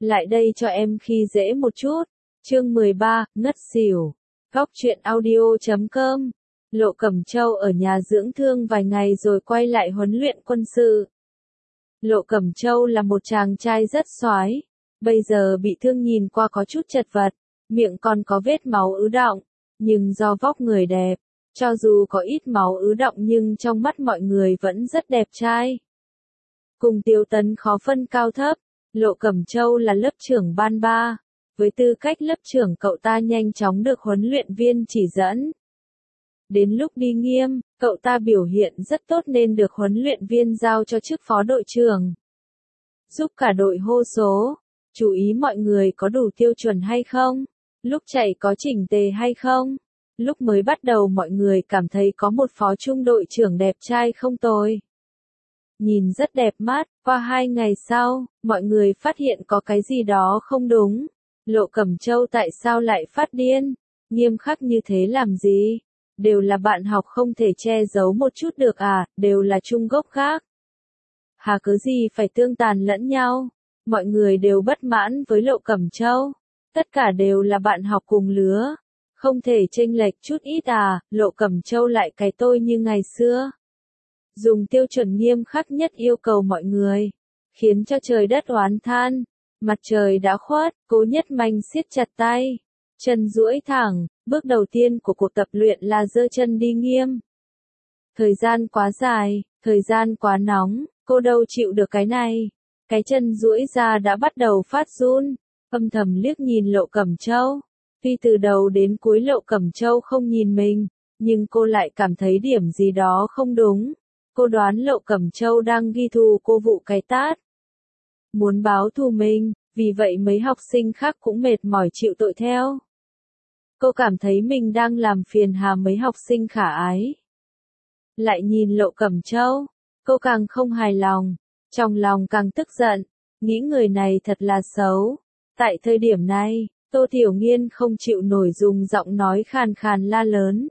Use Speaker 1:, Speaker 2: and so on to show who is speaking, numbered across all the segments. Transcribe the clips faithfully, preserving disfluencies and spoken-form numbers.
Speaker 1: Lại đây cho em khi dễ một chút. Chương mười ba, ngất xỉu. Góc truyện audio chấm com. Lộ Cẩm Châu ở nhà dưỡng thương vài ngày rồi quay lại huấn luyện quân sự. Lộ Cẩm Châu là một chàng trai rất xoái, bây giờ bị thương nhìn qua có chút chật vật, miệng còn có vết máu ứ đọng, nhưng do vóc người đẹp, cho dù có ít máu ứ đọng nhưng trong mắt mọi người vẫn rất đẹp trai. Cùng Tiêu Tấn khó phân cao thấp, Lộ Cẩm Châu là lớp trưởng ban ba, với tư cách lớp trưởng cậu ta nhanh chóng được huấn luyện viên chỉ dẫn. Đến lúc đi nghiêm, cậu ta biểu hiện rất tốt nên được huấn luyện viên giao cho chức phó đội trưởng. Giúp cả đội hô số, chú ý mọi người có đủ tiêu chuẩn hay không, lúc chạy có chỉnh tề hay không. Lúc mới bắt đầu mọi người cảm thấy có một phó trung đội trưởng đẹp trai không tồi. Nhìn rất đẹp mắt, qua hai ngày sau, mọi người phát hiện có cái gì đó không đúng. Lộ Cẩm Châu tại sao lại phát điên? Nghiêm khắc như thế làm gì? Đều là bạn học không thể che giấu một chút được à, đều là chung gốc khác. Hà cứ gì phải tương tàn lẫn nhau? Mọi người đều bất mãn với Lộ Cẩm Châu. Tất cả đều là bạn học cùng lứa. Không thể chênh lệch chút ít à, Lộ Cẩm Châu lại cái tôi như ngày xưa. Dùng tiêu chuẩn nghiêm khắc nhất yêu cầu mọi người, khiến cho trời đất oán than. Mặt trời đã khuất, Cố Nhất Manh siết chặt tay, chân duỗi thẳng, bước đầu tiên của cuộc tập luyện là giơ chân đi nghiêm. Thời gian quá dài, thời gian quá nóng, cô đâu chịu được cái này. Cái chân duỗi ra đã bắt đầu phát run, âm thầm liếc nhìn Lộ Cẩm Châu. Tuy từ đầu đến cuối Lộ Cẩm Châu không nhìn mình, nhưng cô lại cảm thấy điểm gì đó không đúng. Cô đoán Lộ Cẩm Châu đang ghi thù cô vụ cái tát. Muốn báo thù mình, vì vậy mấy học sinh khác cũng mệt mỏi chịu tội theo. Cô cảm thấy mình đang làm phiền hà mấy học sinh khả ái. Lại nhìn Lộ Cẩm Châu, cô càng không hài lòng, trong lòng càng tức giận, nghĩ người này thật là xấu. Tại thời điểm này, Tô Tiểu Nghiên không chịu nổi dùng giọng nói khàn khàn la lớn.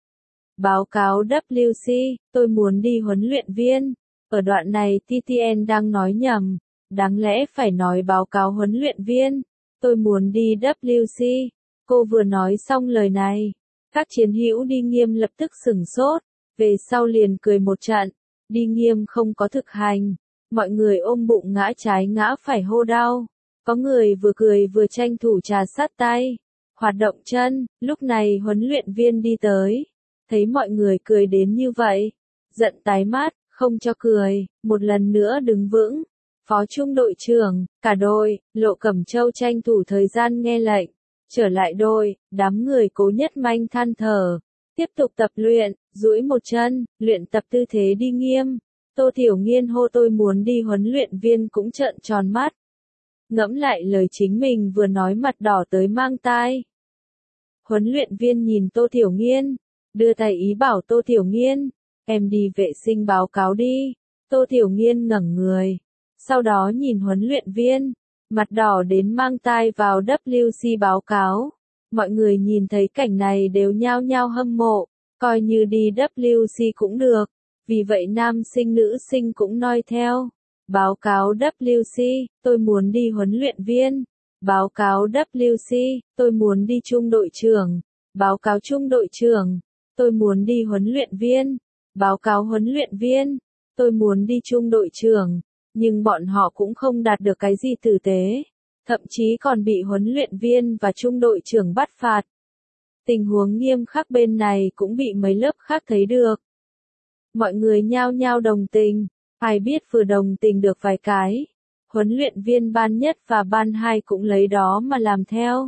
Speaker 1: Báo cáo W C, tôi muốn đi huấn luyện viên. Ở đoạn này T T N đang nói nhầm, đáng lẽ phải nói báo cáo huấn luyện viên. Tôi muốn đi W C. Cô vừa nói xong lời này, các chiến hữu đi nghiêm lập tức sửng sốt, về sau liền cười một trận. Đi nghiêm không có thực hành, mọi người ôm bụng ngã trái ngã phải hô đau. Có người vừa cười vừa tranh thủ trà sát tay, hoạt động chân. Lúc này huấn luyện viên đi tới, thấy mọi người cười đến như vậy, giận tái mắt, không cho cười, một lần nữa đứng vững. Phó trung đội trưởng, cả đội, Lộ Cẩm Châu tranh thủ thời gian nghe lệnh, trở lại đội. Đám người Cố Nhất Manh than thở, tiếp tục tập luyện, duỗi một chân, luyện tập tư thế đi nghiêm. Tô Tiểu Nghiên hô tôi muốn đi huấn luyện viên cũng trợn tròn mắt. Ngẫm lại lời chính mình vừa nói mặt đỏ tới mang tai. Huấn luyện viên nhìn Tô Tiểu Nghiên, đưa tay ý bảo Tô Tiểu Nghiên, em đi vệ sinh báo cáo đi. Tô Tiểu Nghiên ngẩng người, sau đó nhìn huấn luyện viên, mặt đỏ đến mang tai vào W C báo cáo. Mọi người nhìn thấy cảnh này đều nhao nhao hâm mộ, coi như đi W C cũng được, vì vậy nam sinh nữ sinh cũng noi theo. Báo cáo W C, tôi muốn đi huấn luyện viên. Báo cáo W C, tôi muốn đi trung đội trưởng. Báo cáo trung đội trưởng, tôi muốn đi huấn luyện viên. Báo cáo huấn luyện viên, tôi muốn đi trung đội trưởng. Nhưng bọn họ cũng không đạt được cái gì tử tế, thậm chí còn bị huấn luyện viên và trung đội trưởng bắt phạt. Tình huống nghiêm khắc bên này cũng bị mấy lớp khác thấy được. Mọi người nhao nhao đồng tình, ai biết vừa đồng tình được vài cái, huấn luyện viên ban nhất và ban hai cũng lấy đó mà làm theo.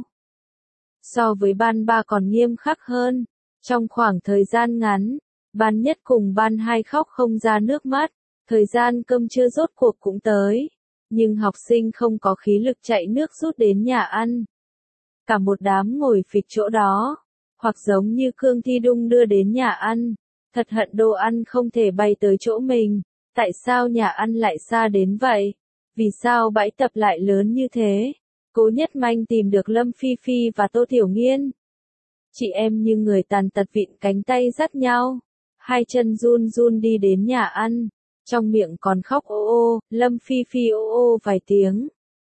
Speaker 1: So với ban ba còn nghiêm khắc hơn, trong khoảng thời gian ngắn, ban nhất cùng ban hai khóc không ra nước mắt. Thời gian cơm trưa rốt cuộc cũng tới, nhưng học sinh không có khí lực chạy nước rút đến nhà ăn. Cả một đám ngồi phịch chỗ đó, hoặc giống như Cương Thi Đung đưa đến nhà ăn, thật hận đồ ăn không thể bay tới chỗ mình. Tại sao nhà ăn lại xa đến vậy? Vì sao bãi tập lại lớn như thế? Cố Nhất Manh tìm được Lâm Phi Phi và Tô Tiểu Nghiên. Chị em như người tàn tật vịn cánh tay dắt nhau, hai chân run run đi đến nhà ăn. Trong miệng còn khóc ô ô, Lâm Phi Phi ô ô vài tiếng.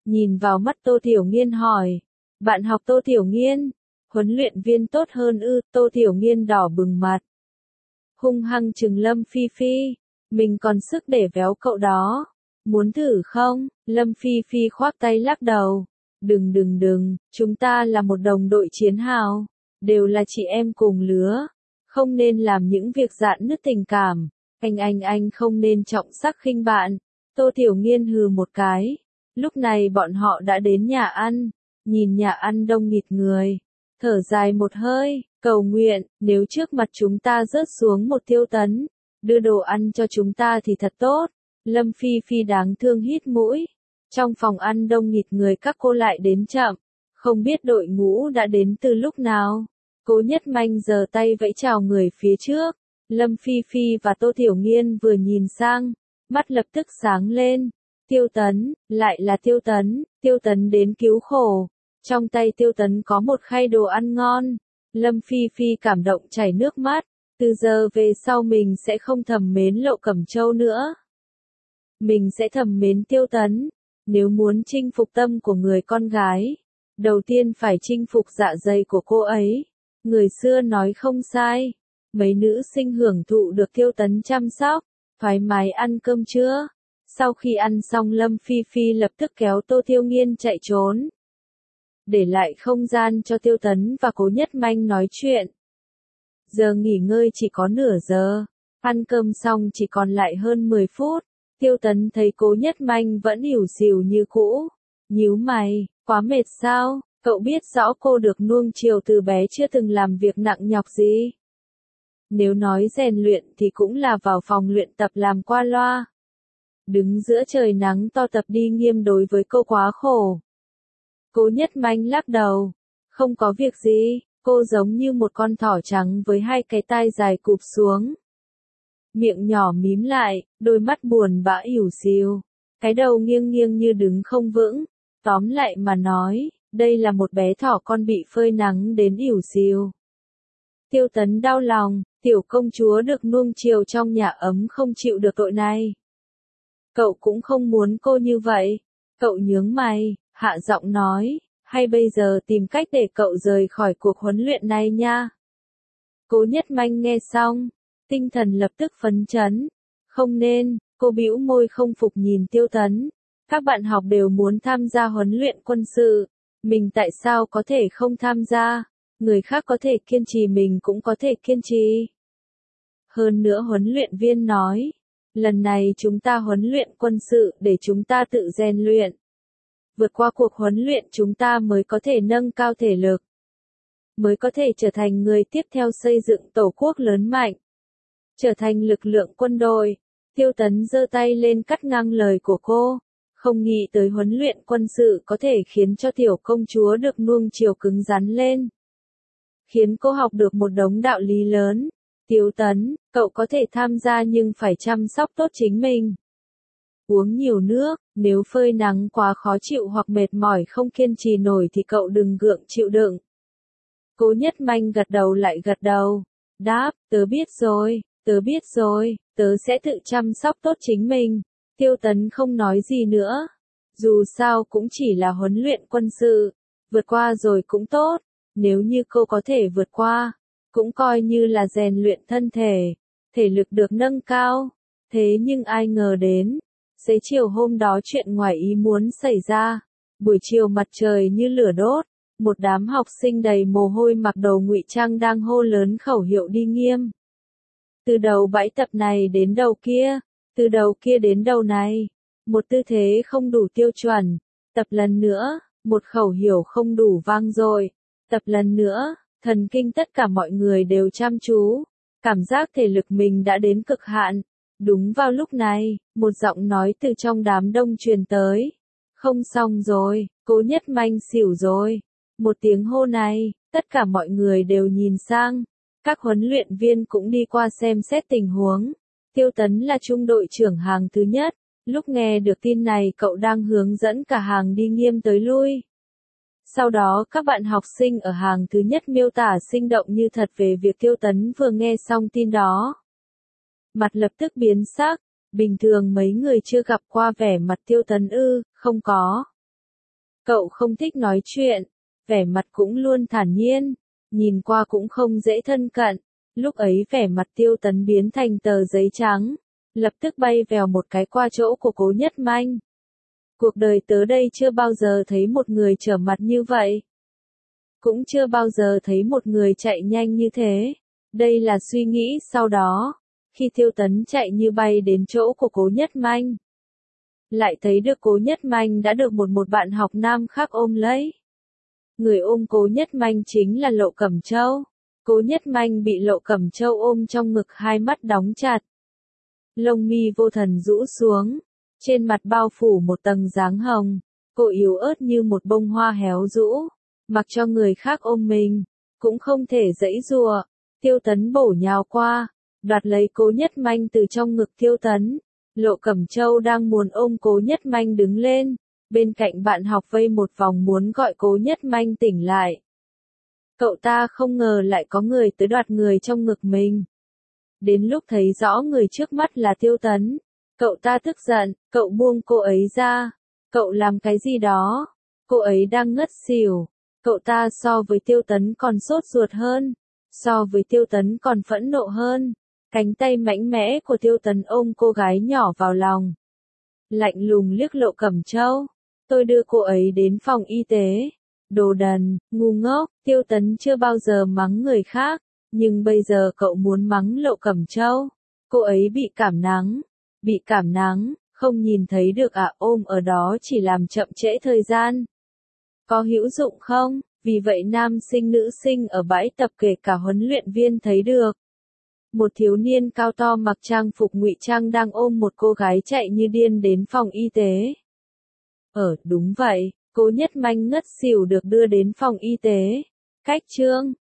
Speaker 1: nhìn vào mắt Tô Tiểu Nghiên hỏi. Bạn học Tô Tiểu Nghiên? Huấn luyện viên tốt hơn ư? Tô Tiểu Nghiên đỏ bừng mặt. Hung hăng trừng Lâm Phi Phi. Mình còn sức để véo cậu đó. Muốn thử không? Lâm Phi Phi khoác tay lắc đầu. Đừng đừng đừng, chúng ta là một đồng đội chiến hào. Đều là chị em cùng lứa. Không nên làm những việc rạn nứt tình cảm. Anh anh anh không nên trọng sắc khinh bạn. Tô Tiểu Nghiên hừ một cái. Lúc này bọn họ đã đến nhà ăn. Nhìn nhà ăn đông nghịt người. Thở dài một hơi, cầu nguyện, nếu trước mặt chúng ta rớt xuống một Tiêu Tấn, đưa đồ ăn cho chúng ta thì thật tốt. Lâm Phi Phi đáng thương hít mũi. Trong phòng ăn đông nghịt người các cô lại đến chậm. Không biết đội ngũ đã đến từ lúc nào. Cố Nhất Manh giơ tay vẫy chào người phía trước. Lâm Phi Phi và Tô Tiểu Nghiên vừa nhìn sang, mắt lập tức sáng lên. Tiêu Tấn, lại là Tiêu Tấn, Tiêu Tấn đến cứu khổ. Trong tay Tiêu Tấn có một khay đồ ăn ngon. Lâm Phi Phi cảm động chảy nước mắt. Từ giờ về sau mình sẽ không thầm mến Lộ Cẩm Châu nữa. Mình sẽ thầm mến Tiêu Tấn. Nếu muốn chinh phục tâm của người con gái, đầu tiên phải chinh phục dạ dày của cô ấy. Người xưa nói không sai. Mấy nữ sinh hưởng thụ được Tiêu Tấn chăm sóc, thoải mái ăn cơm trưa. Sau khi ăn xong Lâm Phi Phi lập tức kéo Tô Tiểu Nghiên chạy trốn. Để lại không gian cho Tiêu Tấn và Cố Nhất Manh nói chuyện. Giờ nghỉ ngơi chỉ có nửa giờ. Ăn cơm xong chỉ còn lại hơn mười phút. Tiêu Tấn thấy Cố Nhất Manh vẫn ỉu xìu như cũ. Nhíu mày, quá mệt sao? Cậu biết rõ cô được nuông chiều từ bé chưa từng làm việc nặng nhọc gì. Nếu nói rèn luyện thì cũng là vào phòng luyện tập làm qua loa. Đứng giữa trời nắng to tập đi nghiêm đối với cô quá khổ. Cố Nhất Manh lắc đầu. Không có việc gì, cô giống như một con thỏ trắng với hai cái tai dài cụp xuống. Miệng nhỏ mím lại, đôi mắt buồn bã ỉu xìu. Cái đầu nghiêng nghiêng như đứng không vững. Tóm lại mà nói, đây là một bé thỏ con bị phơi nắng đến ỉu xìu. Tiêu Tấn đau lòng, tiểu công chúa được nuông chiều trong nhà ấm không chịu được tội này. Cậu cũng không muốn cô như vậy. Cậu nhướng mày, hạ giọng nói, hay bây giờ tìm cách để cậu rời khỏi cuộc huấn luyện này nha. Cố Nhất Manh nghe xong, tinh thần lập tức phấn chấn. Không nên, cô bĩu môi không phục nhìn Tiêu Tấn. Các bạn học đều muốn tham gia huấn luyện quân sự. Mình tại sao có thể không tham gia? Người khác có thể kiên trì mình cũng có thể kiên trì. Hơn nữa huấn luyện viên nói, lần này chúng ta huấn luyện quân sự để chúng ta tự rèn luyện. Vượt qua cuộc huấn luyện chúng ta mới có thể nâng cao thể lực. Mới có thể trở thành người tiếp theo xây dựng tổ quốc lớn mạnh. Trở thành lực lượng quân đội. Tiêu Tấn giơ tay lên cắt ngang lời của cô. Không nghĩ tới huấn luyện quân sự có thể khiến cho tiểu công chúa được nuông chiều cứng rắn lên. Khiến cô học được một đống đạo lý lớn. Tiêu Tấn, cậu có thể tham gia nhưng phải chăm sóc tốt chính mình. Uống nhiều nước, nếu phơi nắng quá khó chịu hoặc mệt mỏi không kiên trì nổi thì cậu đừng gượng chịu đựng. Cố Nhất Manh gật đầu lại gật đầu. Đáp, tớ biết rồi, tớ biết rồi, tớ sẽ tự chăm sóc tốt chính mình. Tiêu Tấn không nói gì nữa. Dù sao cũng chỉ là huấn luyện quân sự. Vượt qua rồi cũng tốt. Nếu như cô có thể vượt qua, cũng coi như là rèn luyện thân thể. Thể lực được nâng cao. Thế nhưng ai ngờ đến. Xế chiều hôm đó chuyện ngoài ý muốn xảy ra. Buổi chiều mặt trời như lửa đốt. Một đám học sinh đầy mồ hôi mặc đồ ngụy trang đang hô lớn khẩu hiệu đi nghiêm. Từ đầu bãi tập này đến đầu kia. Từ đầu kia đến đầu này. Một tư thế không đủ tiêu chuẩn. Tập lần nữa. Một khẩu hiệu không đủ vang dội. Tập lần nữa. Thần kinh tất cả mọi người đều chăm chú. Cảm giác thể lực mình đã đến cực hạn. Đúng vào lúc này, một giọng nói từ trong đám đông truyền tới. Không xong rồi, Cố Nhất Manh xỉu rồi. Một tiếng hô này, tất cả mọi người đều nhìn sang. Các huấn luyện viên cũng đi qua xem xét tình huống. Tiêu Tấn là trung đội trưởng hàng thứ nhất. Lúc nghe được tin này cậu đang hướng dẫn cả hàng đi nghiêm tới lui. Sau đó các bạn học sinh ở hàng thứ nhất miêu tả sinh động như thật về việc Tiêu Tấn vừa nghe xong tin đó. Mặt lập tức biến sắc, bình thường mấy người chưa gặp qua vẻ mặt Tiêu Tấn ư, không có. Cậu không thích nói chuyện, vẻ mặt cũng luôn thản nhiên, nhìn qua cũng không dễ thân cận. Lúc ấy vẻ mặt Tiêu Tấn biến thành tờ giấy trắng, lập tức bay vèo một cái qua chỗ của Cố Nhất Manh. Cuộc đời tớ đây chưa bao giờ thấy một người trở mặt như vậy. Cũng chưa bao giờ thấy một người chạy nhanh như thế. Đây là suy nghĩ sau đó, khi Tiêu Tấn chạy như bay đến chỗ của Cố Nhất Manh. Lại thấy được Cố Nhất Manh đã được một một bạn học nam khác ôm lấy. Người ôm Cố Nhất Manh chính là Lộ Cẩm Châu. Cố Nhất Manh bị Lộ Cẩm Châu ôm trong ngực, hai mắt đóng chặt. Lông mi vô thần rũ xuống, trên mặt bao phủ một tầng dáng hồng, cô yếu ớt như một bông hoa héo rũ, mặc cho người khác ôm mình, cũng không thể giãy giụa. Tiêu Tấn bổ nhào qua, đoạt lấy Cố Nhất Manh từ trong ngực Tiêu Tấn. Lộ Cẩm Châu đang muốn ôm Cố Nhất Manh đứng lên, bên cạnh bạn học vây một vòng muốn gọi Cố Nhất Manh tỉnh lại. Cậu ta không ngờ lại có người tới đoạt người trong ngực mình. Đến lúc thấy rõ người trước mắt là Tiêu Tấn, cậu ta tức giận, cậu buông cô ấy ra. Cậu làm cái gì đó? Cô ấy đang ngất xỉu. Cậu ta so với Tiêu Tấn còn sốt ruột hơn, so với Tiêu Tấn còn phẫn nộ hơn. Cánh tay mạnh mẽ của Tiêu Tấn ôm cô gái nhỏ vào lòng. Lạnh lùng liếc Lộ Cẩm Châu. Tôi đưa cô ấy đến phòng y tế. Đồ đần, ngu ngốc. Tiêu Tấn chưa bao giờ mắng người khác, nhưng bây giờ cậu muốn mắng Lộ Cẩm Châu. Cô ấy bị cảm nắng. Bị cảm nắng, không nhìn thấy được à, ôm ở đó chỉ làm chậm trễ thời gian. Có hữu dụng không? Vì vậy nam sinh nữ sinh ở bãi tập kể cả huấn luyện viên thấy được. Một thiếu niên cao to mặc trang phục ngụy trang đang ôm một cô gái chạy như điên đến phòng y tế. Ờ, đúng vậy, Cố Nhất Manh ngất xỉu được đưa đến phòng y tế. Cách chương